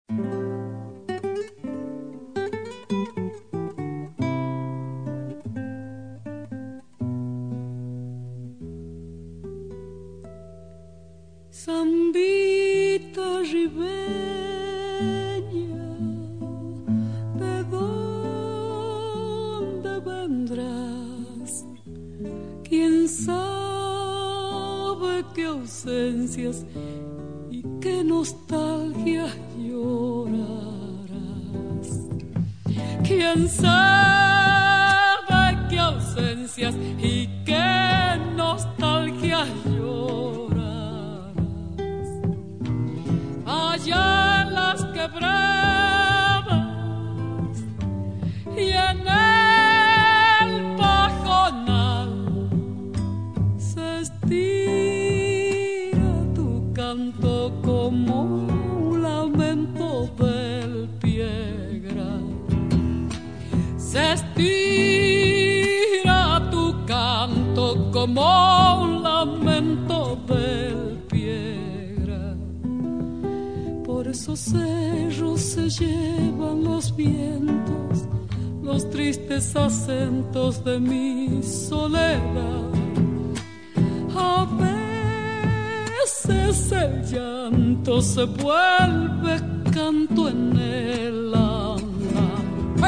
Zambita ribeña, ¿de dónde vendrás? ¿Quién sabe qué ausencias y qué nostalgias llorarás? ¿Quién sabe qué ausencias y qué nostalgias llorarás? Allá en las quebradas y en el pajonal se estira tu canto como un lamento del piegra. Se estira tu canto como un lamento del piegra. Por esos cerros se llevan los vientos, los tristes acentos de mi soledad. A veces el llanto se vuelve canto en el andar.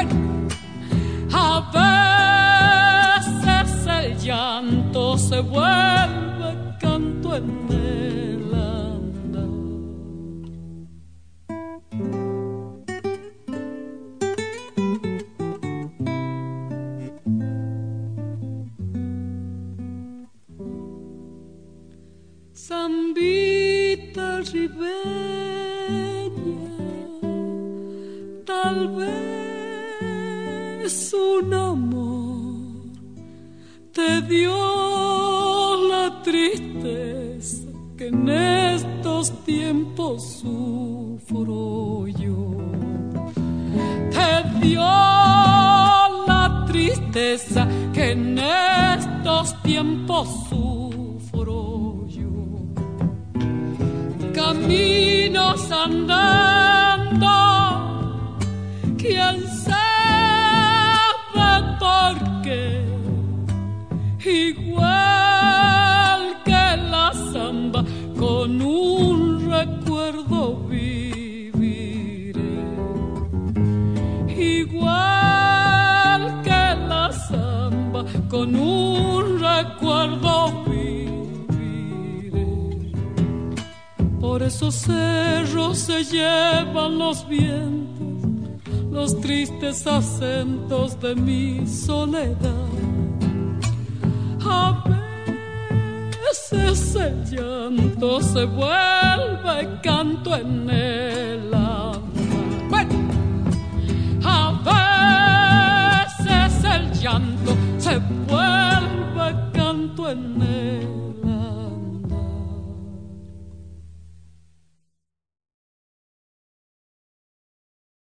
A veces el llanto se vuelve canto en el andar. Zambita ribeña, tal vez un amor te dio la tristeza que en estos tiempos sufro yo. Te dio la tristeza que en estos tiempos sufro yo. Caminos andando, quién sabe por qué, igual que la samba, con un recuerdo viviré. Igual que la samba, con un recuerdo viviré. Por esos cerros se llevan los vientos, los tristes acentos de mi soledad. A veces el llanto se vuelve canto en el andar. A veces el llanto se vuelve canto en el